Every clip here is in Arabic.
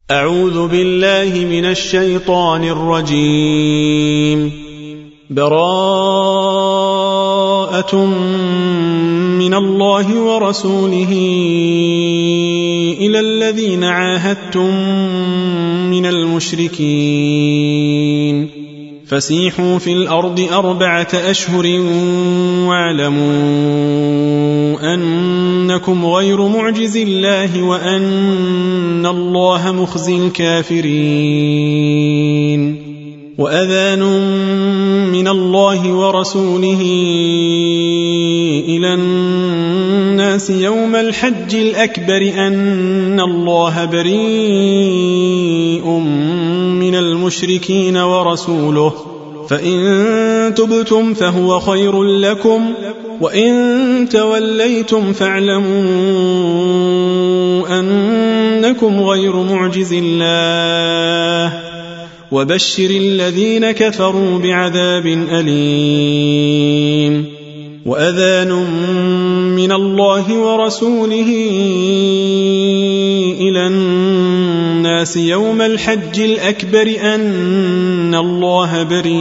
أعوذ بالله من الشيطان الرجيم. براءة من الله ورسوله إلى الذين عاهدتم من المشركين فسيحوا في الأرض 4 أشهر واعلموا أنكم غير معجز الله وأن الله مخزي الكافرين. وأذان من الله ورسوله إلى الناس يوم الحج الأكبر أن الله بريء من المشركين ورسوله، فإن تبتم فهو خير لكم، وإن توليتم فاعلموا أنكم غير معجز الله، وبشر الذين كفروا بعذاب أليم. وأذان من الله ورسوله إلى الناس يوم الحج الأكبر أن الله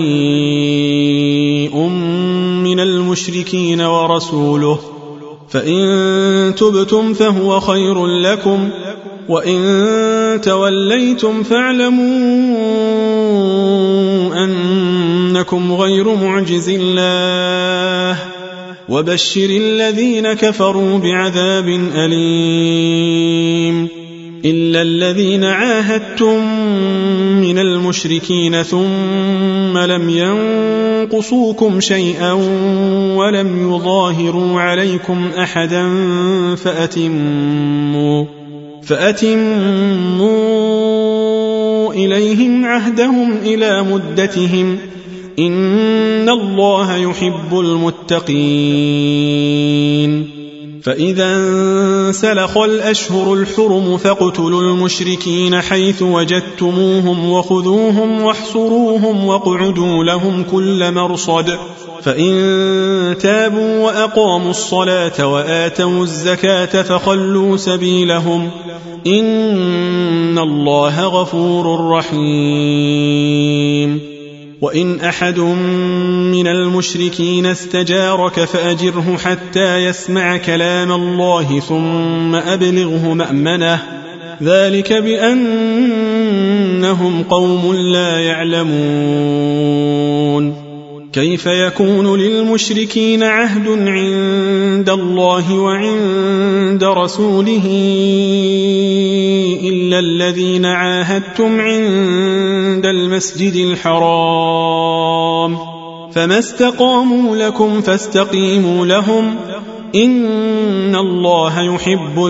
بريء من المشركين ورسوله، فإن تبتم فهو خير لكم، وإن توليتم فاعلموا أنكم غير معجز الله، وبشر الذين كفروا بعذاب أليم. إلا الذين عاهدتم من المشركين ثم لم ينقصوكم شيئا ولم يظاهروا عليكم أحدا فأتموا إليهم عهدهم إلى مدتهم، إن الله يحب المتقين. فإذا انسلخ الأشهر الحرم فاقتلوا المشركين حيث وجدتموهم وخذوهم واحصروهم واقعدوا لهم كل مرصد، فإن تابوا وأقاموا الصلاة وآتوا الزكاة فخلوا سبيلهم، إن الله غفور رحيم. وإن أحد من المشركين استجارك فأجره حتى يسمع كلام الله ثم أبلغه مأمنه، ذلك بأنهم قوم لا يعلمون. كيف يكون للمشركين عهد عند الله وعند رسوله إلا الذين عاهدتم عند المسجد الحرام، فما استقاموا لكم فاستقيموا لهم، إن الله يحب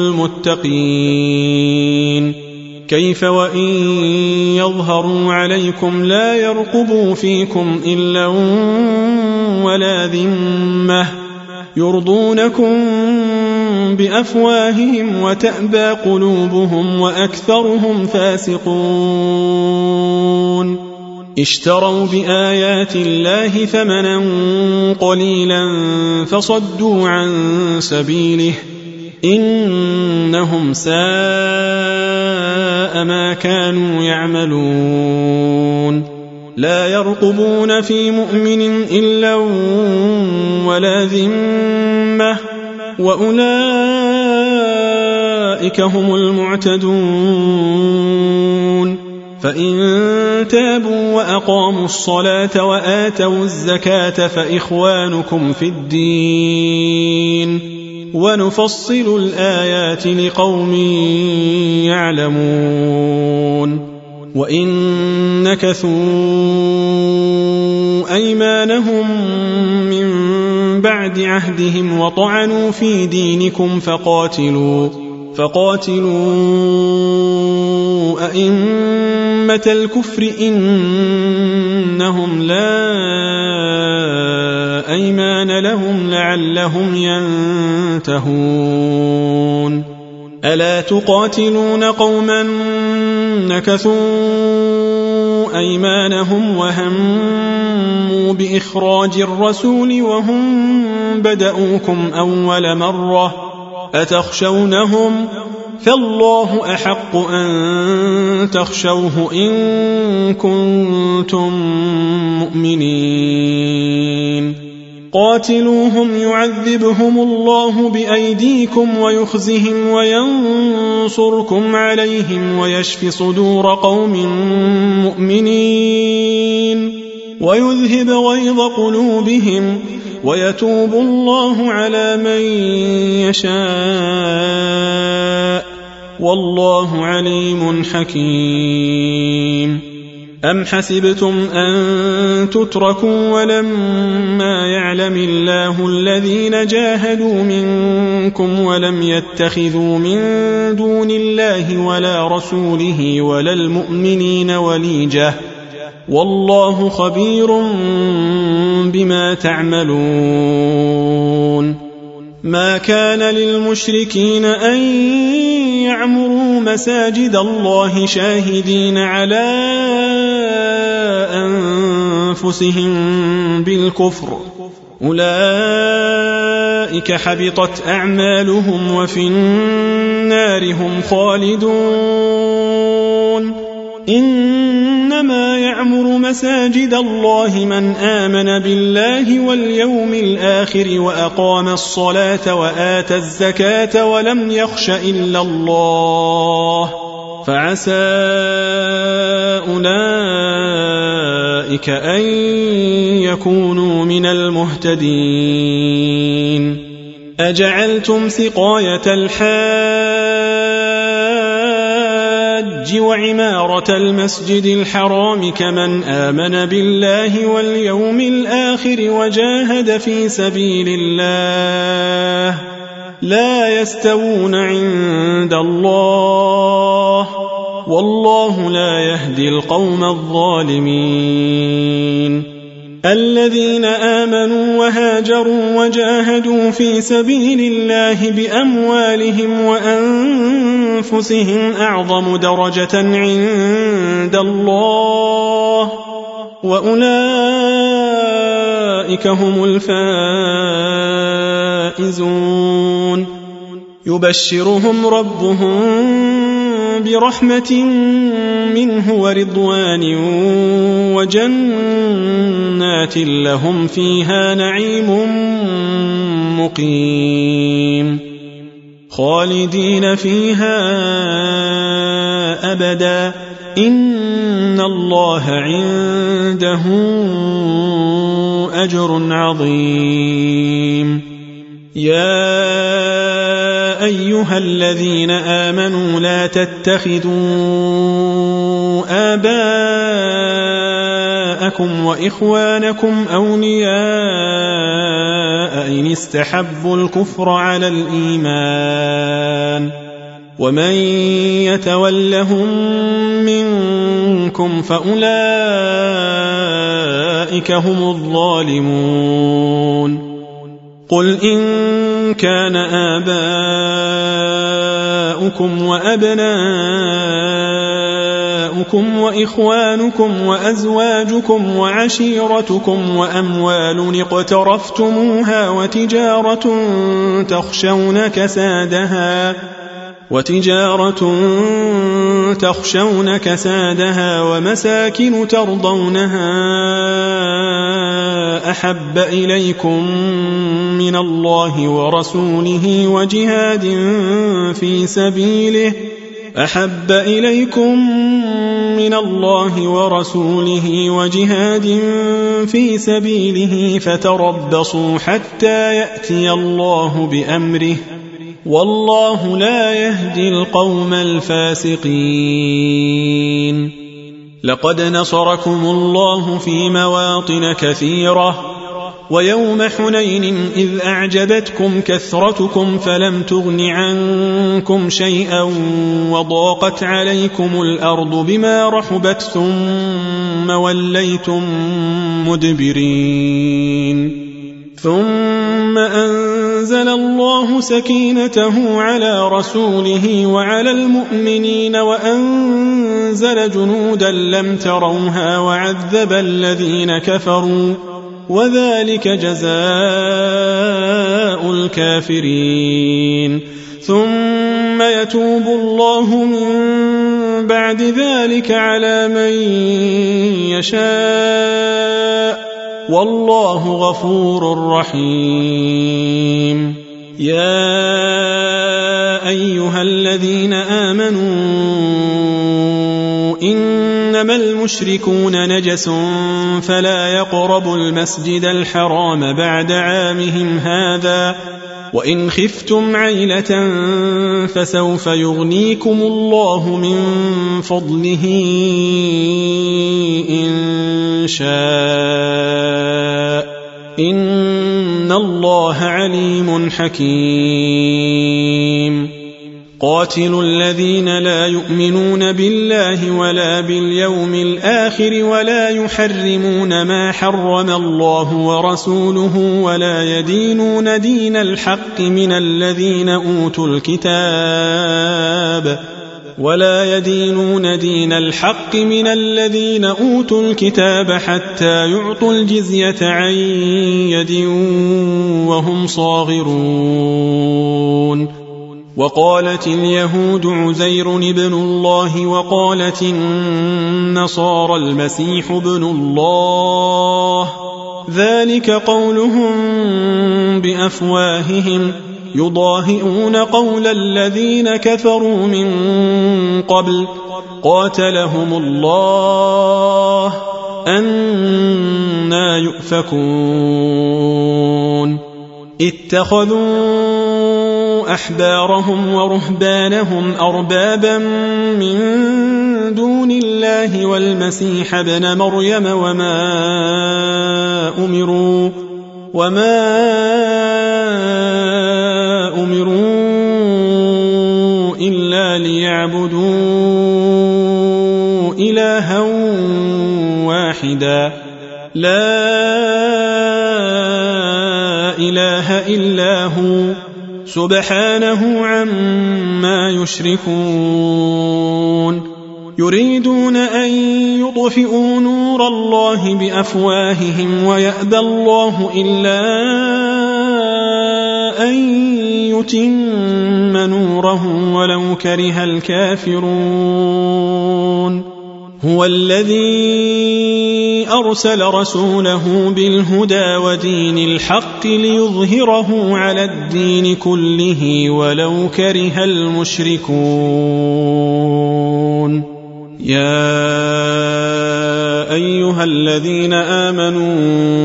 المتقين. كيف وإن يظهروا عليكم لا يرقبوا فيكم إلا ولا ذمة، يرضونكم بأفواههم وتأبى قلوبهم وأكثرهم فاسقون. اشتروا بآيات الله ثمنا قليلا فصدوا عن سبيله، إنهم ساء ما كانوا يعملون. لا يرقبون في مؤمن إلا ولا ذمة، وأولئك هم المعتدون. فإن تابوا وأقاموا الصلاة وآتوا الزكاة فإخوانكم في الدين، ونفصل الآيات لقوم يعلمون. وإن نكثوا أيمانهم من بعد عهدهم وطعنوا في دينكم فقاتلوا أئمة الكفر إنهم لا أيمان لهم لعلهم ينتهون. ألا تقاتلون قوما نكثوا أيمانهم وهموا بإخراج الرسول وهم بدأوكم أول مرة، أتخشونهم؟ فالله أحق أن تخشوه إن كنتم مؤمنين قاتلوهم يعذبهم الله بأيديكم ويخزهم وينصركم عليهم ويشف صدور قوم مؤمنين ويذهب غيظ قلوبهم ويتوب الله على من يشاء والله عليم حكيم أم حسبتم أن تتركوا ولما يعلم الله الذين جاهدوا منكم ولم يتخذوا من دون الله ولا رسوله ولا المؤمنين وليجة والله خبير بما تعملون ما كان للمشركين أن يعمروا مساجد الله شاهدين على أنفسهم بالكفر أولئك حبطت أعمالهم وفي النار هم خالدون إنما يعمر مساجد الله من آمن بالله واليوم الآخر وأقام الصلاة وآتى الزكاة ولم يخش إلا الله فعسى أولئك أن يكونوا من المهتدين أجعلتم سقاية الحاج وعمارة المسجد الحرام كمن آمن بالله واليوم الآخر وجاهد في سبيل الله لا يستوون عند الله والله لا يهدي القوم الظالمين الذين آمنوا وهاجروا وجاهدوا في سبيل الله بأموالهم وأنفسهم أعظم درجة عند الله وأولئك هم الفائزون يبشرهم ربهم برحمة منه ورضوان وجنات لهم فيها نعيم مقيم خالدين فيها أبدا إن الله عنده أجر عظيم يا أيها الذين آمنوا لا تتخذوا آباءكم وإخوانكم أولياء إن استحبوا الكفر على الإيمان ومن يتولهم منكم فأولئك هم الظالمون قل إن كان آباؤكم وأبناؤكم وإخوانكم وأزواجكم وعشيرتكم وأموال اقترفتموها وتجارة تخشون كسادها ومساكن ترضونها أحب إليكم من الله ورسوله وجهاد في سبيله فتربصوا حتى يأتي الله بأمره والله لا يهدي القوم الفاسقين لقد نصركم الله في مواطن كثيرة ويوم حنين إذ أعجبتكم كثرتكم فلم تغن عنكم شيئا وضاقت عليكم الأرض بما رحبت ثم وليتم مدبرين ثم أنزل الله سكينته على رسوله وعلى المؤمنين وأنزل جنودا لم تروها وعذب الذين كفروا وذلك جزاء الكافرين ثم ثم يتوب الله من بعد ذلك على من يشاء والله غفور رحيم. يا أيها الذين آمنوا إنما المشركون نجس فلا يقربوا المسجد الحرام بعد عامهم هذا وإن خفتم عيلة فسوف يغنيكم الله من فضله إن شاء إن الله عليم حكيم. قاتلوا الذين لا يؤمنون بالله ولا باليوم الآخر ولا يحرمون ما حرم الله ورسوله ولا يدينون دين الحق من الذين أوتوا الكتاب حتى يعطوا الجزية عن يد وهم صاغرون. وقالت اليهود عزير ابن الله وقالت النصارى المسيح ابن الله ذلك قولهم بأفواههم يضاهئون قول الذين كفروا من قبل قاتلهم الله أنى يؤفكون. اتخذوا أحبارهم ورهبانهم أربابا من دون الله والمسيح ابن مريم وما أمروا إلا ليعبدوا إلها واحدا لا إله إلا هو سبحانه عما يشركون. يريدون أن يطفئوا نور الله بأفواههم ويأبى الله إلا أن يتم نوره ولو كره الكافرون. هو الذي أرسل رسوله بالهدى ودين الحق ليظهره على الدين كله ولو كره المشركون. يا أيها الذين آمنوا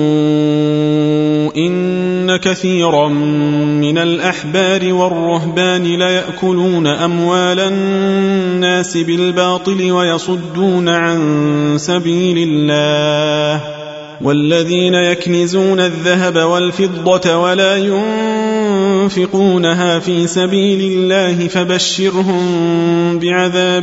إن كثيرا من الأحبار والرهبان ليأكلون أموال الناس بالباطل ويصدون عن سبيل الله والذين يكنزون الذهب والفضة ولا ينفقونها في سبيل الله فبشرهم بعذاب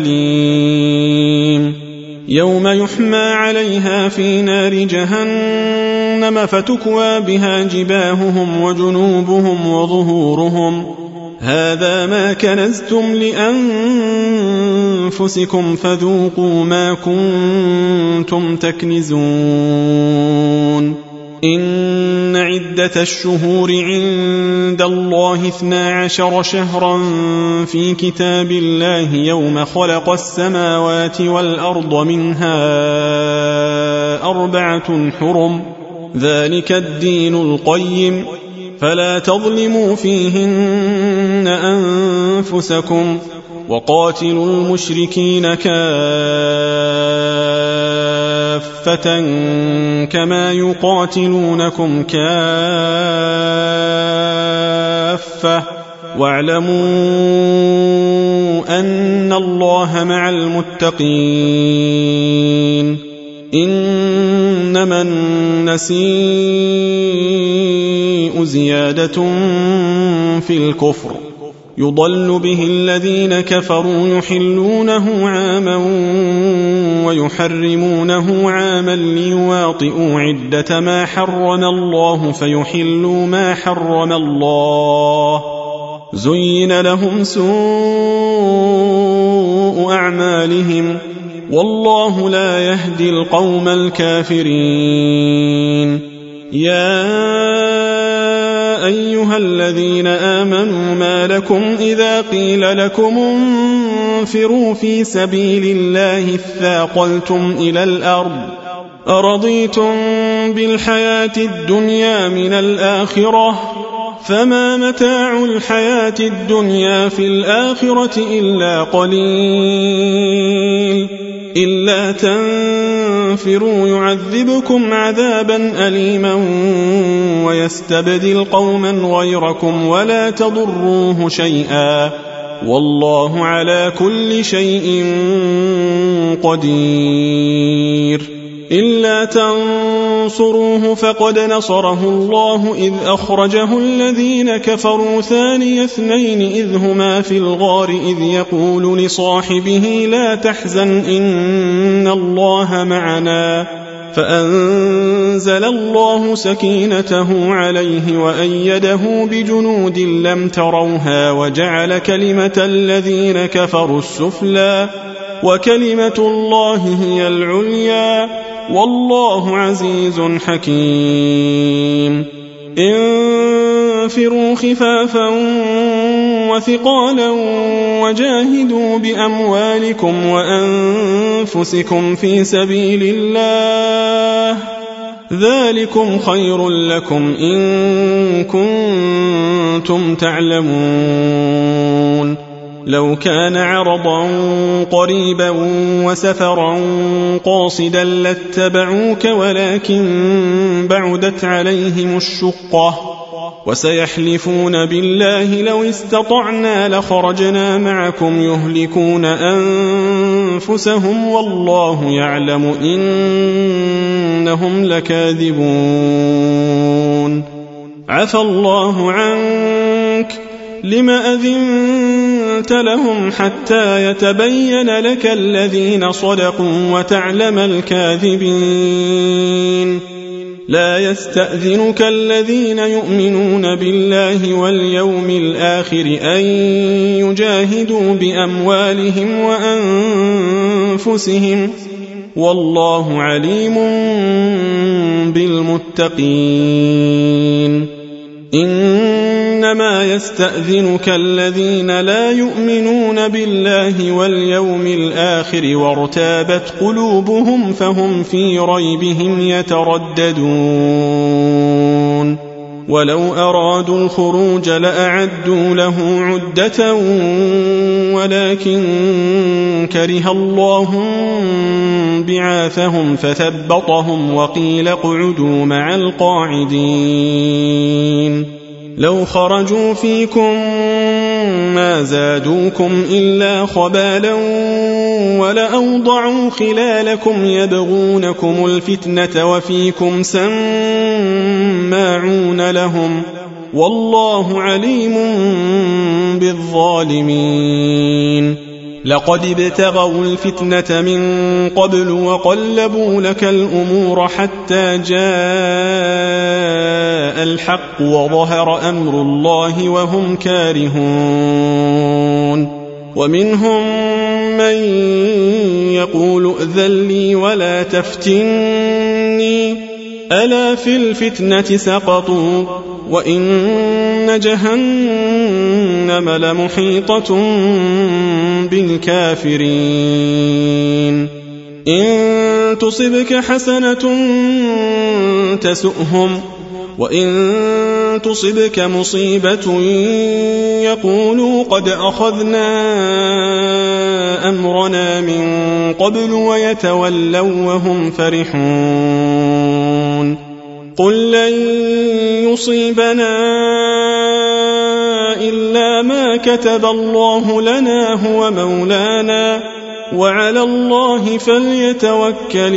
أليم. يوم يحمى عليها في نار جهنم فتكوى بها جباههم وجنوبهم وظهورهم هذا ما كنزتم لأنفسكم فذوقوا ما كنتم تكنزون. إن عدة الشهور عند الله 12 شهرا في كتاب الله يوم خلق السماوات والأرض منها 4 حرم ذلك الدين القيم فلا تظلموا فيهن أنفسكم وقاتلوا المشركين كافة كما يقاتلونكم كافة واعلموا أن الله مع المتقين. إنما النسيء زيادة في الكفر يضل به الذين كفروا يحلونه عاما ويحرمونه عاما ليواطئوا عدة ما حرم الله فيحلوا ما حرم الله. زين لهم سوء أعمالهم والله لا يهدي القوم الكافرين. يا أيها الذين آمنوا ما لكم إذا قيل لكم انفروا في سبيل الله اثاقلتم إلى الأرض أرضيتم بالحياة الدنيا من الآخرة فما متاع الحياة الدنيا في الآخرة إلا قليل إلا تنفروا يعذبكم عذابا أليما ويستبدل قوما غيركم ولا تضروه شيئا والله على كل شيء قدير إلا تنصروه فقد نصره الله إذ أخرجه الذين كفروا ثاني اثنين إذ هما في الغار إذ يقول لصاحبه لا تحزن إن الله معنا فأنزل الله سكينته عليه وأيده بجنود لم تروها وجعل كلمة الذين كفروا السفلى وكلمة الله هي العليا والله عزيز حكيم انفروا خفافا وثقالا وجاهدوا بأموالكم وأنفسكم في سبيل الله ذلكم خير لكم إن كنتم تعلمون لو كان عرضا قريبا وسفرا قاصدا لاتبعوك ولكن بعدت عليهم الشقة وسيحلفون بالله لو استطعنا لخرجنا معكم يهلكون أنفسهم والله يعلم إنهم لكاذبون عفى الله عنك لم أذنت لهم حتى يتبين لك الذين صدقوا وتعلم الكاذبين لا يستأذنك الذين يؤمنون بالله واليوم الآخر أن يجاهدوا بأموالهم وأنفسهم والله عليم بالمتقين إنما يستأذنك الذين لا يؤمنون بالله واليوم الآخر وارتابت قلوبهم فهم في ريبهم يترددون ولو أرادوا الخروج لأعدوا له عدة ولكن كره الله بعاثهم فثبطهم وقيل اقعدوا مع القاعدين لو خرجوا فيكم ما زادوكم إلا خبالا ولأوضعوا خلالكم يبغونكم الفتنة وفيكم سماعون لهم والله عليم بالظالمين لقد ابتغوا الفتنة من قبل وقلبوا لك الأمور حتى جاء الحق وظهر أمر الله وهم كارهون ومنهم من يقول ائذن لي ولا تفتني ألا في الفتنة سقطوا وإن جهنم لمحيطة بالكافرين إن تصبك حسنة تسؤهم وإن تصبك مصيبة يقولوا قد أخذنا أمرنا من قبل ويتولوا وهم فرحون قل لن يصيبنا إلا ما كتب الله لنا هو مولانا وعلى الله فليتوكل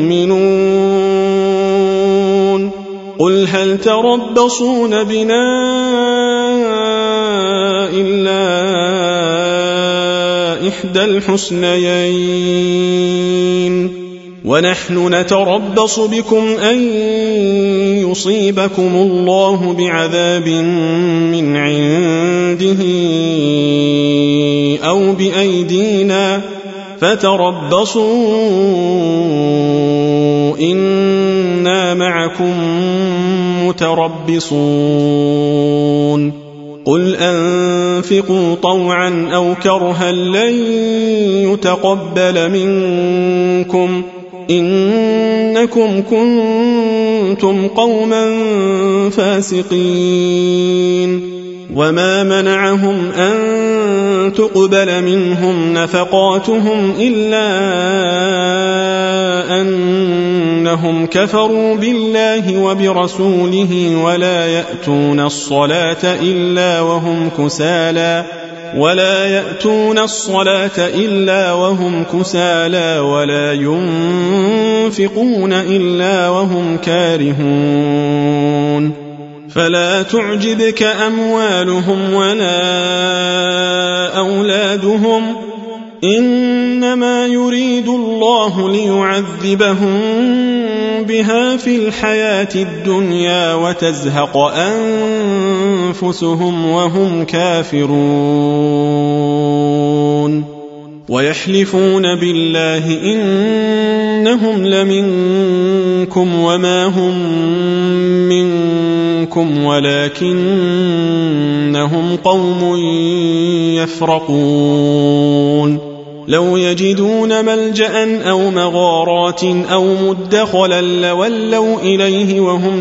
المؤمنون قل هل تربصون بنا إلا إحدى الحسنيين ونحن نتربص بكم أن يصيبكم الله بعذاب من عنده أو بأيدينا فتربصوا إنا معكم متربصون قل أنفقوا طوعا أو كرها لن يتقبل منكم إنكم كنتم قوما فاسقين وما منعهم أن تقبل منهم نفقاتهم إلا أنهم كفروا بالله وبرسوله ولا يأتون الصلاة إلا وهم كسالى ولا ينفقون إلا وهم كارهون فلا تعجبك أموالهم ولا أولادهم إنما يريد الله ليعذبهم بها في الحياة الدنيا وتزهق أنفسهم وهم كافرون ويحلفون بالله إنهم لمنكم وما هم منكم ولكنهم قوم يفرقون لو يجدون ملجأ أو مغارات أو مدخلا لولوا إليه وهم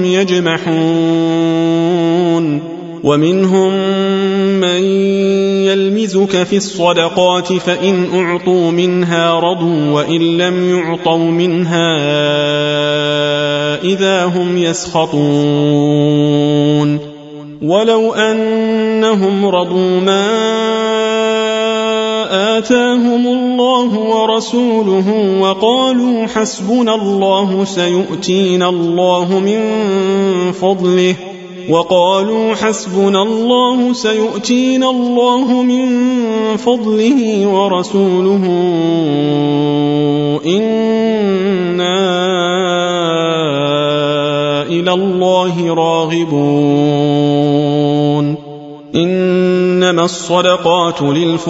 يجمحون ومنهم من يلمزك في الصدقات فإن أعطوا منها رضوا وإن لم يعطوا منها إذا هم يسخطون ولو أنهم رضوا ما آتاهم الله ورسوله وقالوا حسبنا الله سيؤتينا الله من فضله ورسوله إنا إلى الله راغبون إنما الصدقات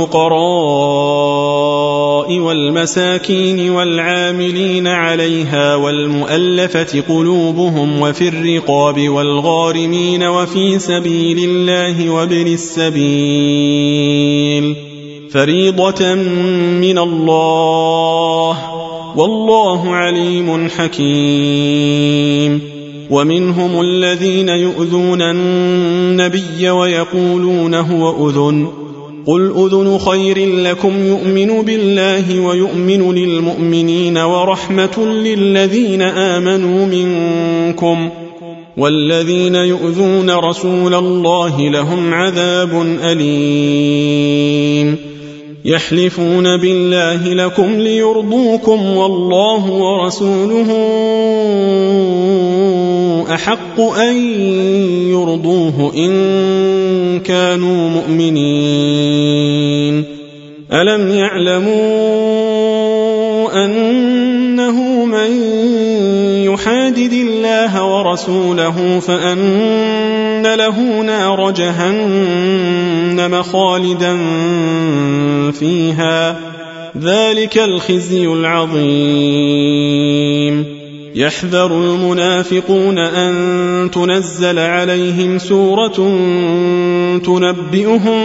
للفقراء والمساكين والعاملين عليها والمؤلفة قلوبهم وفي الرقاب والغارمين وفي سبيل الله وابن السبيل فريضة من الله والله عليم حكيم ومنهم الذين يؤذون النبي ويقولون هو أذن قل أذن خير لكم يؤمن بالله ويؤمن للمؤمنين ورحمة للذين آمنوا منكم والذين يؤذون رسول الله لهم عذاب أليم يحلفون بالله لكم ليرضوكم والله ورسوله أحق أن يرضوه إن كانوا مؤمنين ألم يعلموا أنه من يحادد الله ورسوله فأن له نار جهنم خالدا فيها ذلك الخزي العظيم يحذر المنافقون أن تنزل عليهم سورة تنبئهم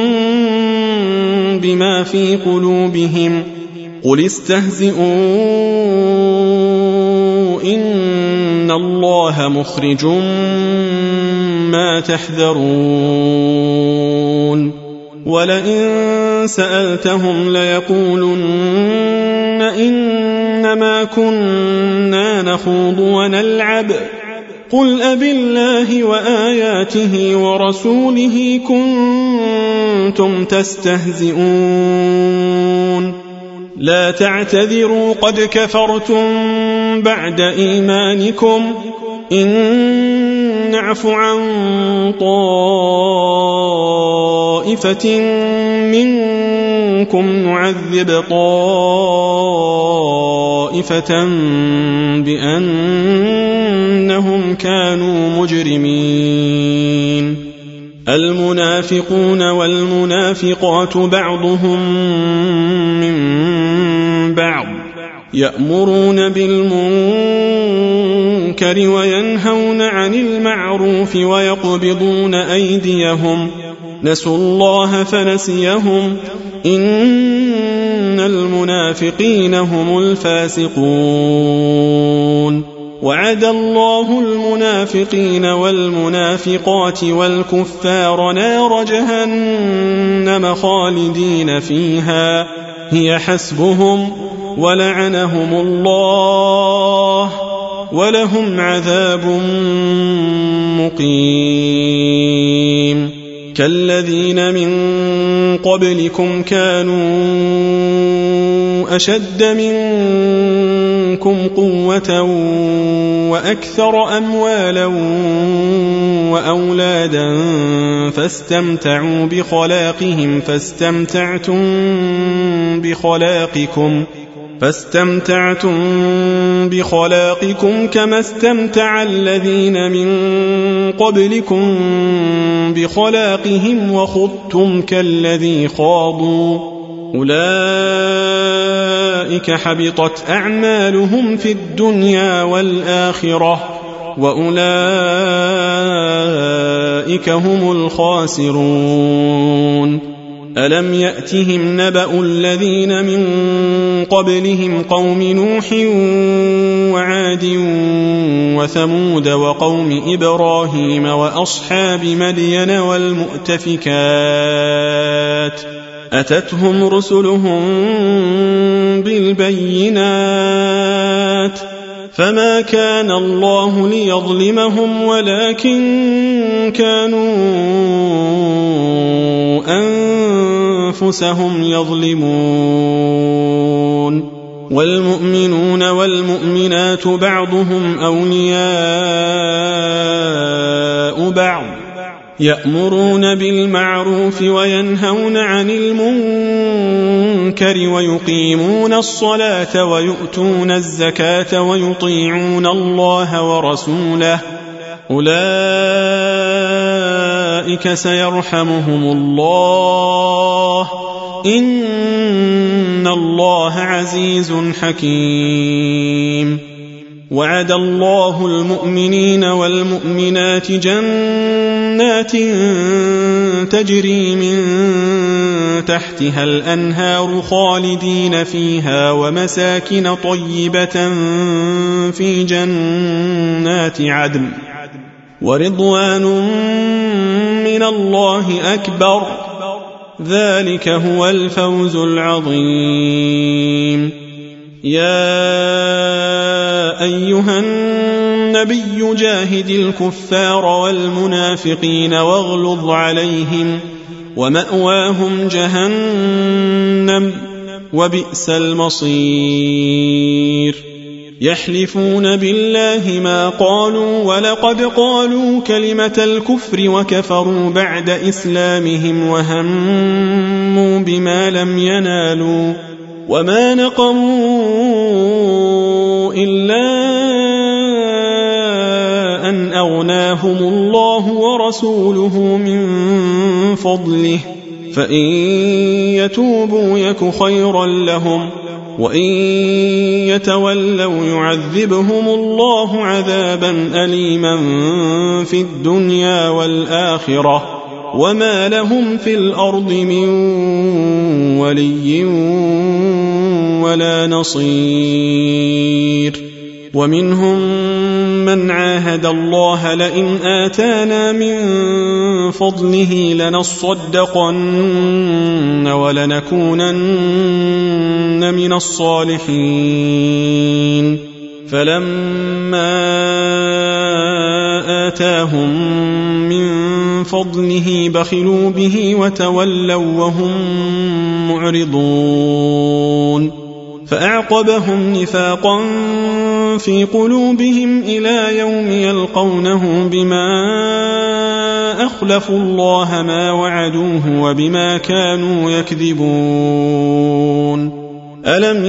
بما في قلوبهم قل استهزئوا إن الله مخرج ما تحذرون ولئن سألتهم ليقولن إنما كنا نخوض ونلعب قل أبالله وآياته ورسوله كنتم تستهزئون لا تعتذروا قد كفرتم بعد إيمانكم إن نعف عن طائفة منكم نعذب طائفة بأنهم كانوا مجرمين المنافقون والمنافقات بعضهم من يأمرون بالمنكر وينهون عن المعروف ويقبضون أيديهم نسوا الله فنسيهم إن المنافقين هم الفاسقون وعد الله المنافقين والمنافقات والكفار نار جهنم خالدين فيها هي حسبهم ولعنهم الله ولهم عذاب مقيم كالذين من قبلكم كانوا أشد منكم قوة وأكثر أموالا وأولادا فاستمتعوا فاستمتعتم بخلاقكم كما استمتع الذين من قبلكم بخلاقهم وخضتم كالذي خاضوا أولئك حبطت أعمالهم في الدنيا والآخرة وأولئك هم الخاسرون ألم يأتهم نبأ الذين من قبلهم قوم نوح وعاد وثمود وقوم إبراهيم وأصحاب مدين والمؤتفكات أتتهم رسلهم بالبينات فما كان الله ليظلمهم ولكن كانوا أنفسهم يظلمون والمؤمنون والمؤمنات بعضهم أولياء بعض يأمرون بالمعروف وينهون عن المنكر ويقيمون الصلاة ويؤتون الزكاة ويطيعون الله ورسوله أولئك سيرحمهم الله إن الله عزيز حكيم وعد الله المؤمنين والمؤمنات جنات تجري من تحتها الأنهار خالدين فيها ومساكن طيبة في جنات عدن ورضوان من الله أكبر ذلك هو الفوز العظيم يا أيها النبي جاهد الكفار والمنافقين واغلظ عليهم ومأواهم جهنم وبئس المصير يحلفون بالله ما قالوا ولقد قالوا كلمة الكفر وكفروا بعد إسلامهم وهموا بما لم ينالوا وما نقموا إلا أن أغناهم الله ورسوله من فضله فإن يتوبوا يك خيرا لهم وإن يتولوا يعذبهم الله عذابا أليما في الدنيا والآخرة وما لهم في الأرض من ولي ولا نصير ومنهم من عاهد الله لئن آتانا من فضله لنصدقن ولنكونن من الصالحين فلما آتاهم من فضله بخلوا به وتولوا وهم معرضون فأعقبهم نفاقا في قلوبهم إلى يوم يلقونه بما أخلفوا الله ما وعدوه وبما كانوا يكذبون ألم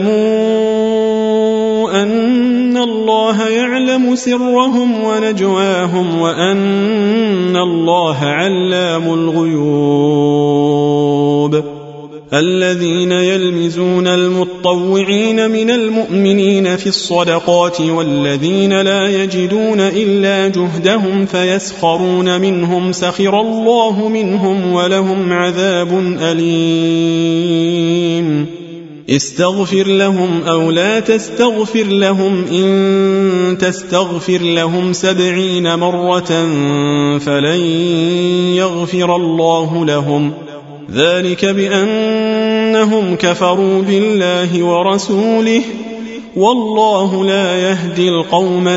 يعلموا أن الله يعلم سرهم ونجواهم وأن الله علام الغيوب الذين يلمزون المطوعين من المؤمنين في الصدقات والذين لا يجدون إلا جهدهم فيسخرون منهم سخر الله منهم ولهم عذاب أليم استغفر لهم أو لا تستغفر لهم إن تستغفر لهم 70 مرة فلن يغفر الله لهم ذلك بأنهم كفروا بالله ورسوله والله لا يهدي القوم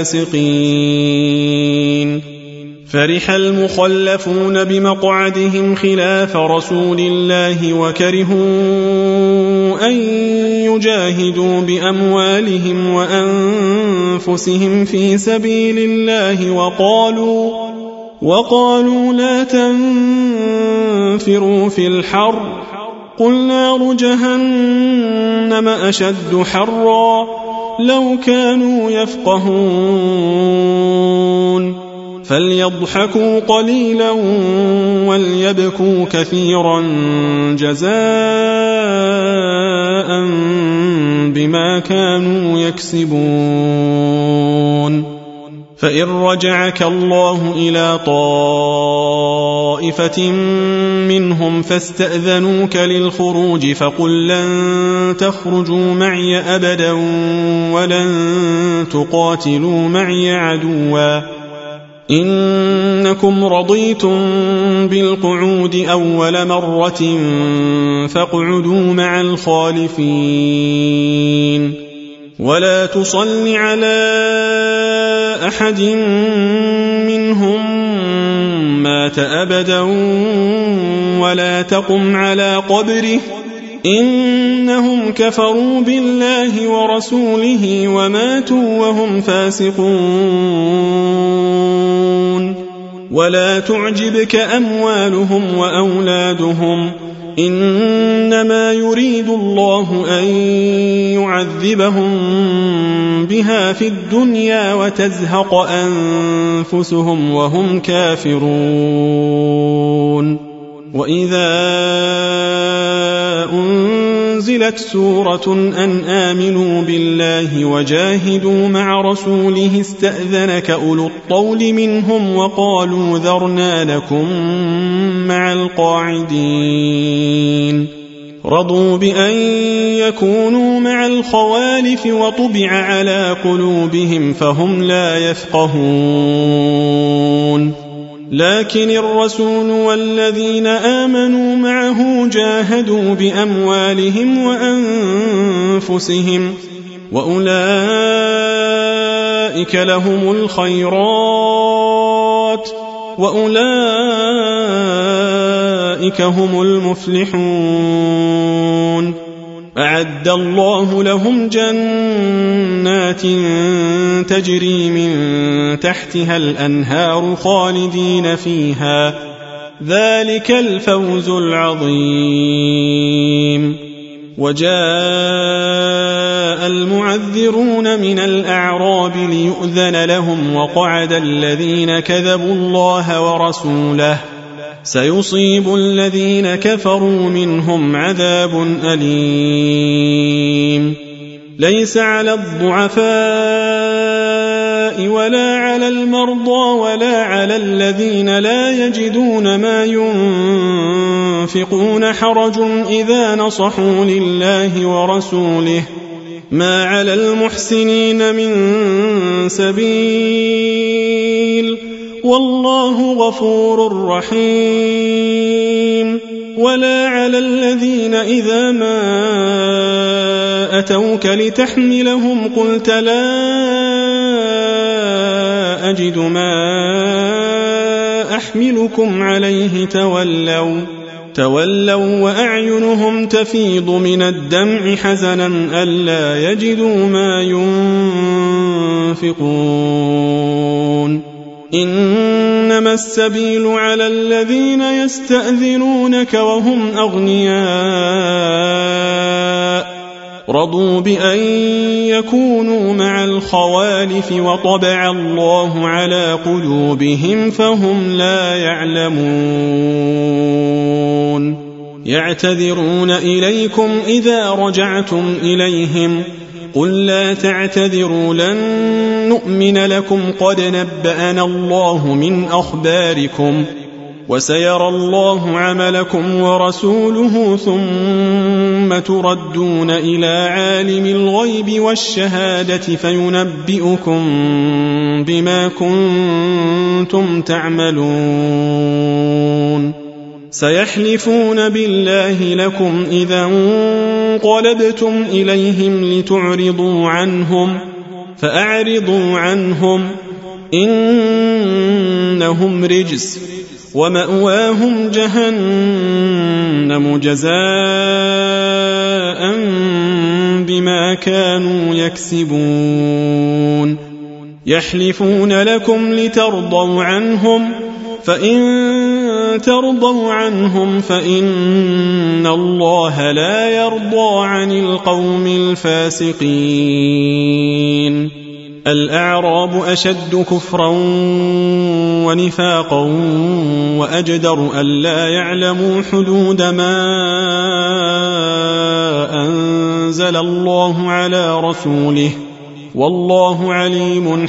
الفاسقين فرح المخلفون بمقعدهم خلاف رسول الله وكرهوا أن يجاهدوا بأموالهم وأنفسهم في سبيل الله وقالوا لا تنفروا في الحر قل نار جهنم أشد حرا لو كانوا يفقهون فليضحكوا قليلا وليبكوا كثيرا جزاء بما كانوا يكسبون فإن رجعك الله إلى طائفة منهم فاستأذنوك للخروج فقل لن تخرجوا معي أبدا ولن تقاتلوا معي عدوا إنكم رضيتم بالقعود أول مرة فاقعدوا مع الخالفين ولا تصل على أحد منهم مات أبدا ولا تقم على قبره إنهم كفروا بالله ورسوله وماتوا وهم فاسقون ولا تعجبك أموالهم وأولادهم إنما يريد الله أن يعذبهم بها في الدنيا وتزهق أنفسهم وهم كافرون وإذا أنزلت سورة أن آمنوا بالله وجاهدوا مع رسوله استأذنك أولو الطول منهم وقالوا ذرنا لكم مع القاعدين رضوا بأن يكونوا مع الخوالف وطبع على قلوبهم فهم لا يفقهون لكن الرسول والذين آمنوا معه جاهدوا بأموالهم وأنفسهم وأولئك لهم الخيرات وأولئك هم المفلحون أعد الله لهم جنات تجري من تحتها الأنهار خالدين فيها ذلك الفوز العظيم وجاء المعذرون من الأعراب ليؤذن لهم وقعد الذين كذبوا الله ورسوله سيصيب الذين كفروا منهم عذاب أليم ليس على الضعفاء ولا على المرضى ولا على الذين لا يجدون ما ينفقون حرج إذا نصحوا لله ورسوله ما على المحسنين من سبيل والله غفور رحيم ولا على الذين إذا ما أتوك لتحملهم قلت لا أجد ما أحملكم عليه تولوا وأعينهم تفيض من الدمع حزنا ألا يجدوا ما ينفقون إنما السبيل على الذين يستأذنونك وهم أغنياء رضوا بأن يكونوا مع الخوالف وطبع الله على قلوبهم فهم لا يعلمون يعتذرون إليكم إذا رجعتم إليهم قل لا تعتذروا لن نؤمن لكم قد نبأنا الله من أخباركم وسيرى الله عملكم ورسوله ثم تردون إلى عالم الغيب والشهادة فينبئكم بما كنتم تعملون سيحلفون بالله لكم إذا انقلبتم إليهم لتعرضوا عنهم فأعرضوا عنهم إنهم رجس ومأواهم جهنم جزاء بما كانوا يكسبون يحلفون لكم لترضوا عنهم فإن ترضوا عنهم فإن الله لا يرضى عن القوم الفاسقين الأعراب أشد كفرا ونفاقا وأجدر ألا يعلموا حدود ما أنزل الله على رسوله والله عليم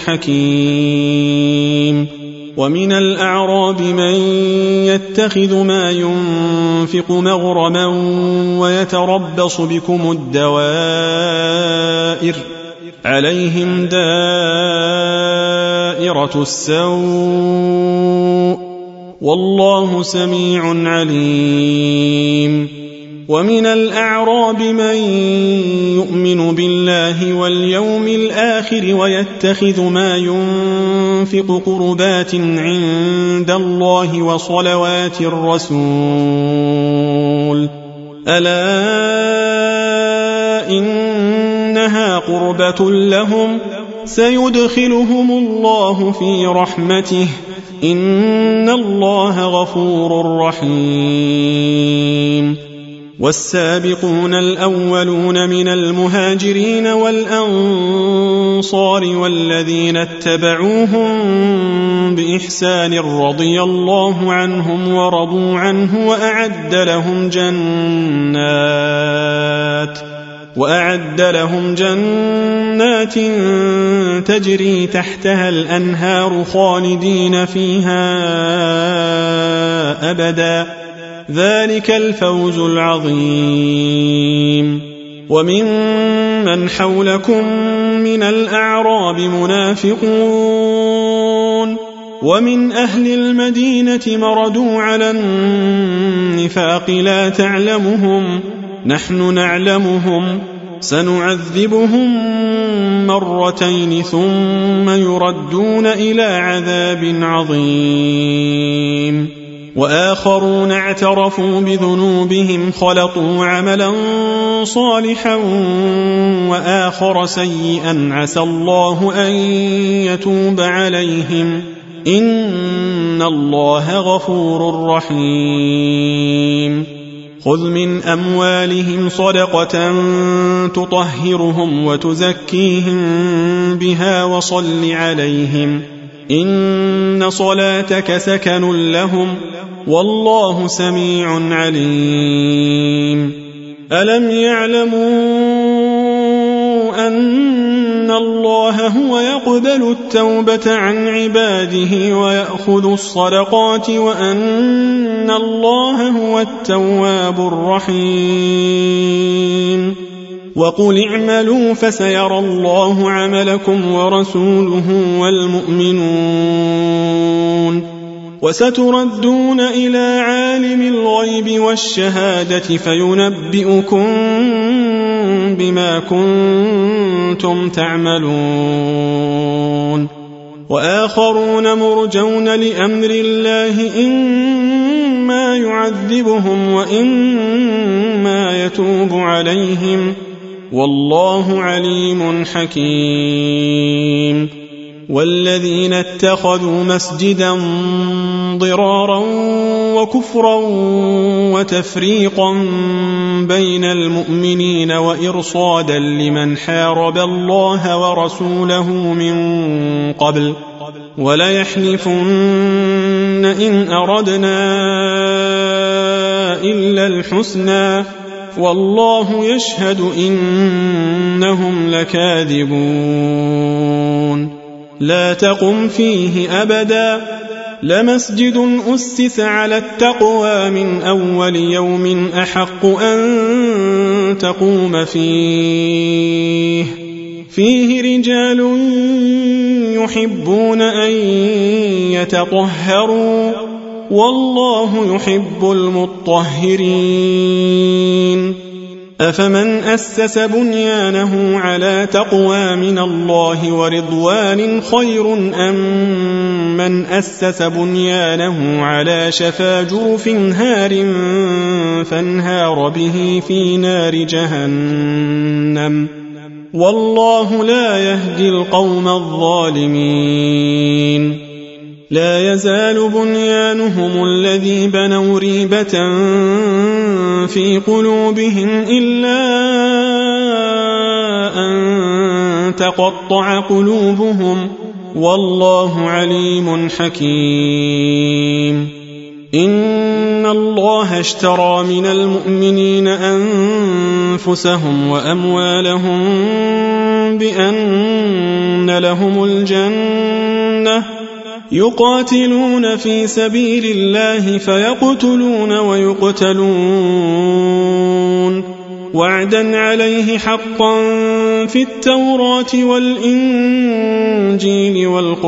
حكيم ومن الأعراب من يتخذ ما ينفق مغرما ويتربص بكم الدوائر عليهم دائرة السوء والله سميع عليم ومن الأعراب من يؤمن بالله واليوم الآخر ويتخذ ما ينفق قربات عند الله وصلوات الرسول ألا إنها قربة لهم سيدخلهم الله في رحمته إن الله غفور رحيم والسابقون الأولون من المهاجرين والأنصار والذين اتبعوهم بإحسان رضي الله عنهم ورضوا عنه وأعد لهم جنات تجري تحتها الأنهار خالدين فيها أبدا ذلك الفوز العظيم وممن حولكم من الأعراب منافقون ومن أهل المدينة مردوا على النفاق لا تعلمهم نحن نعلمهم سنعذبهم مرتين ثم يردون إلى عذاب عظيم وآخرون اعترفوا بذنوبهم خلطوا عملا صالحا وآخر سيئا عسى الله أن يتوب عليهم إن الله غفور رحيم خذ من أموالهم صدقة تطهرهم وتزكيهم بها وصل عليهم إن صلاتك سكن لهم والله سميع عليم ألم يعلموا أن الله هو يقبل التوبة عن عباده ويأخذ الصدقات وأن الله هو التواب الرحيم وقل اعملوا فسيرى الله عملكم ورسوله والمؤمنون وستردون إلى عالم الغيب والشهادة فينبئكم بما كنتم تعملون وآخرون مرجون لأمر الله إما يعذبهم وإما يتوب عليهم والله عليم حكيم والذين اتخذوا مسجدا ضرارا وكفرا وتفريقا بين المؤمنين وإرصادا لمن حارب الله ورسوله من قبل وليحلفن إن أردنا إلا الحسنى والله يشهد إنهم لكاذبون لا تقم فيه أبدا لمسجد أسس على التقوى من أول يوم أحق أن تقوم فيه رجال يحبون أن يتطهروا والله يحب المطهرين أفمن أسس بنيانه على تقوى من الله ورضوان خير أم من أسس بنيانه على شفا جرف هار فانهار به في نار جهنم والله لا يهدي القوم الظالمين لا يزال بنيانهم الذي بنوا ريبة في قلوبهم إلا أن تقطع قلوبهم والله عليم حكيم إن الله اشترى من المؤمنين أنفسهم وأموالهم بأن لهم الجنة يقاتلون في سبيل الله فيقتلون ويقتلون وعدا عليه حقا في التوراة والإنجيل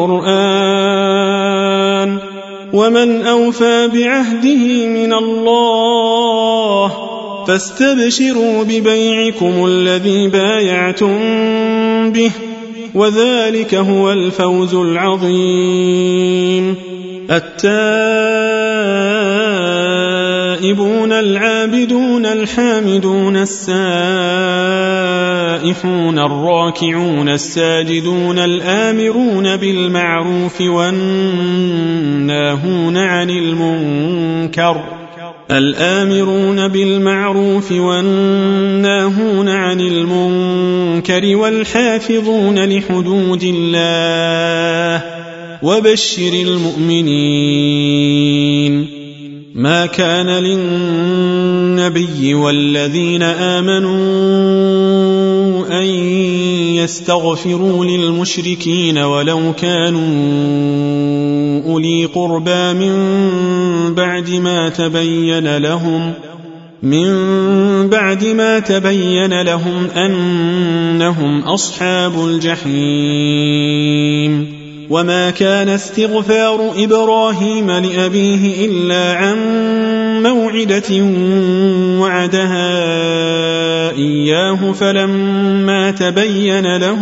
والقرآن ومن أوفى بعهده من الله فاستبشروا ببيعكم الذي بايعتم به وذلك هو الفوز العظيم التائبون العابدون الحامدون السائحون الراكعون الساجدون الآمرون بالمعروف والناهون عن المنكر والحافظون لحدود الله وبشر المؤمنين ما كان للنبي والذين آمنوا أن يستغفروا للمشركين ولو كانوا أولي قربى من بعد ما تبين لهم أنهم أصحاب الجحيم وما كان استغفار إبراهيم لأبيه إلا عن موعدة وعدها إياه فلما تبين له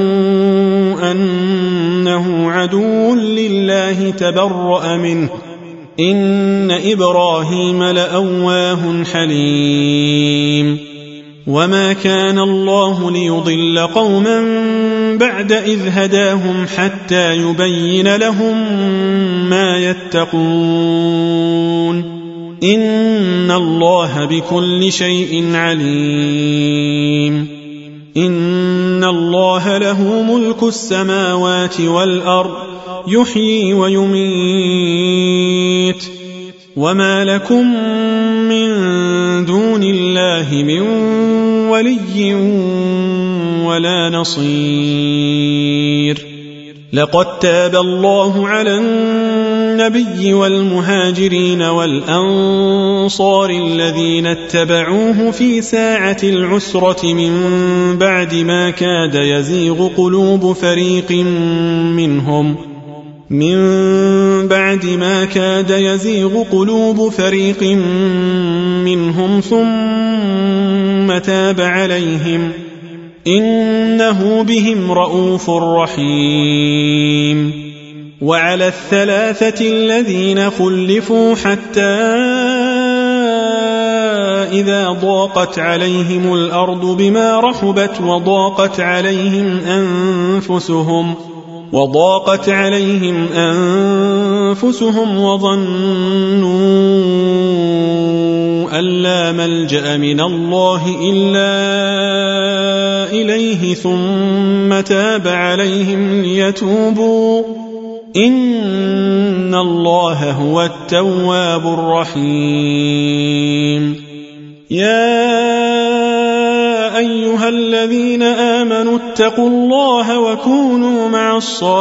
أنه عدو لله تبرأ منه إن إبراهيم لأواه حليم وما كان الله ليضل قوما بعد إذ هداهم حتى يبين لهم ما يتقون إن الله بكل شيء عليم إن الله له ملك السماوات والأرض يحيي ويميت وما لكم من دون الله من ولي ولا نصير لقد تاب الله على النبي والمهاجرين والأنصار الذين اتبعوه في ساعة العسرة من بعد ما كاد يزيغ قلوب فريق منهم ثم تاب عليهم إنه بهم رءوف رحيم وعلى الثلاثة الذين خلفوا حتى إذا ضاقت عليهم الأرض بما رحبت وضاقت عليهم أنفسهم وظنوا أن لا ملجأ من الله إلا إليه ثم تاب عليهم ليتوبوا إن الله هو التواب الرحيم يا أيها الذين آمنوا اتقوا الله وكونوا مع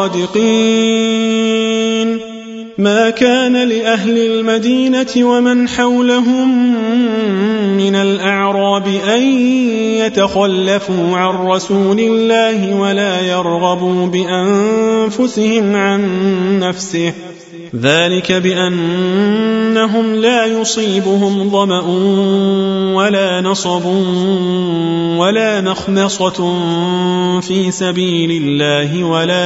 الصادقين ما كان لأهل المدينة ومن حولهم من الأعراب أن يتخلفوا عن رسول الله ولا يرغبوا بأنفسهم عن نفسه ذلك بأنهم لا يصيبهم ظمأ ولا نصب ولا مخمصة في سبيل الله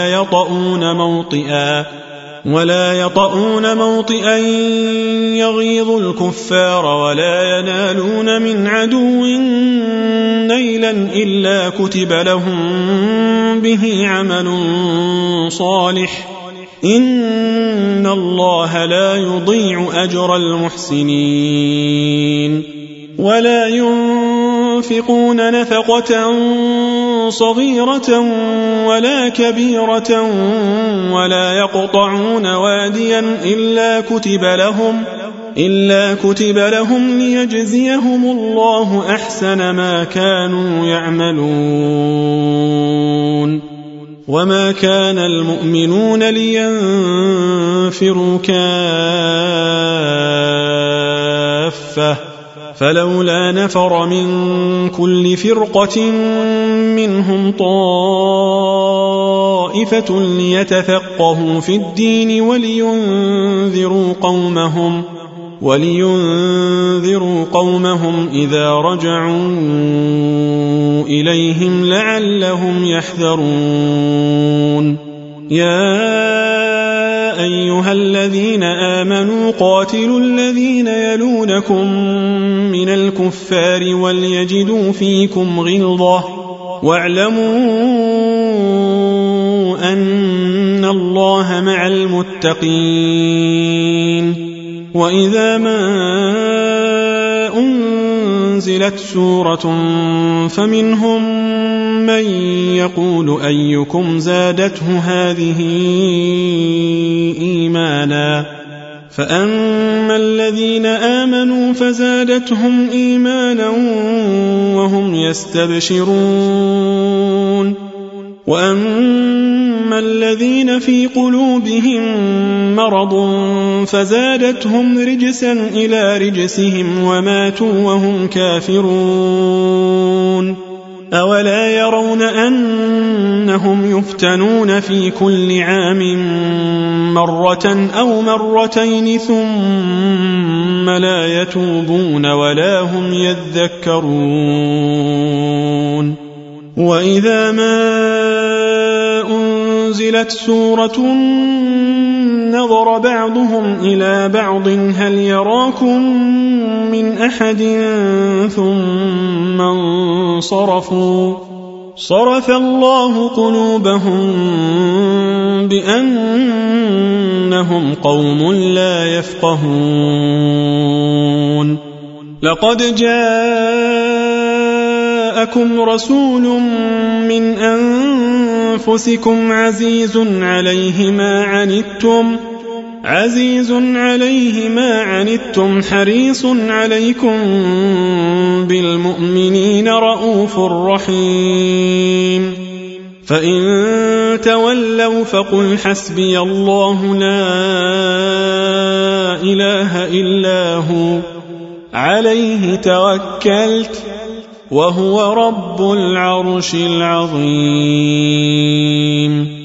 ولا يطؤون موطئا يغيظ الكفار ولا ينالون من عدو نيلا إلا كتب لهم به عمل صالح إن الله لا يضيع أجر المحسنين ولا ينفقون نفقة صغيرة ولا كبيرة ولا يقطعون واديا إلا كتب لهم ليجزيهم الله أحسن ما كانوا يعملون وما كان المؤمنون لينفروا كافة فلولا نفر من كل فرقة منهم طائفة ليتفقهوا في الدين ولينذروا قومهم إذا رجعوا إليهم لعلهم يحذرون يا أيها الذين آمنوا قاتلوا الذين يلونكم من الكفار وليجدوا فيكم غلظة واعلموا أن الله مع المتقين وإذا ما أنزلت سورة فمنهم من يقول أيكم زادته هذه إيمانا فأما الذين آمنوا فزادتهم إيمانا وهم يستبشرون وأما الذين في قلوبهم مرض فزادتهم رجسا إلى رجسهم وماتوا وهم كافرون أولا يرون أنهم يفتنون في كل عام مرة أو مرتين ثم لا يتوبون ولا هم يذكرون وإذا ما أنزلت سورة نظر بعضهم إلى بعض هل يراكم من أحد ثم انصرفوا صرف الله قلوبهم بأنهم قوم لا يفقهون لقد جاءكم رسول من أنفسكم عزيز عليه ما عنتم حريص عليكم بالمؤمنين رؤوف رحيم فإن تولوا فقل حسبي الله لا إله إلا هو عليه توكلت وهو رب العرش العظيم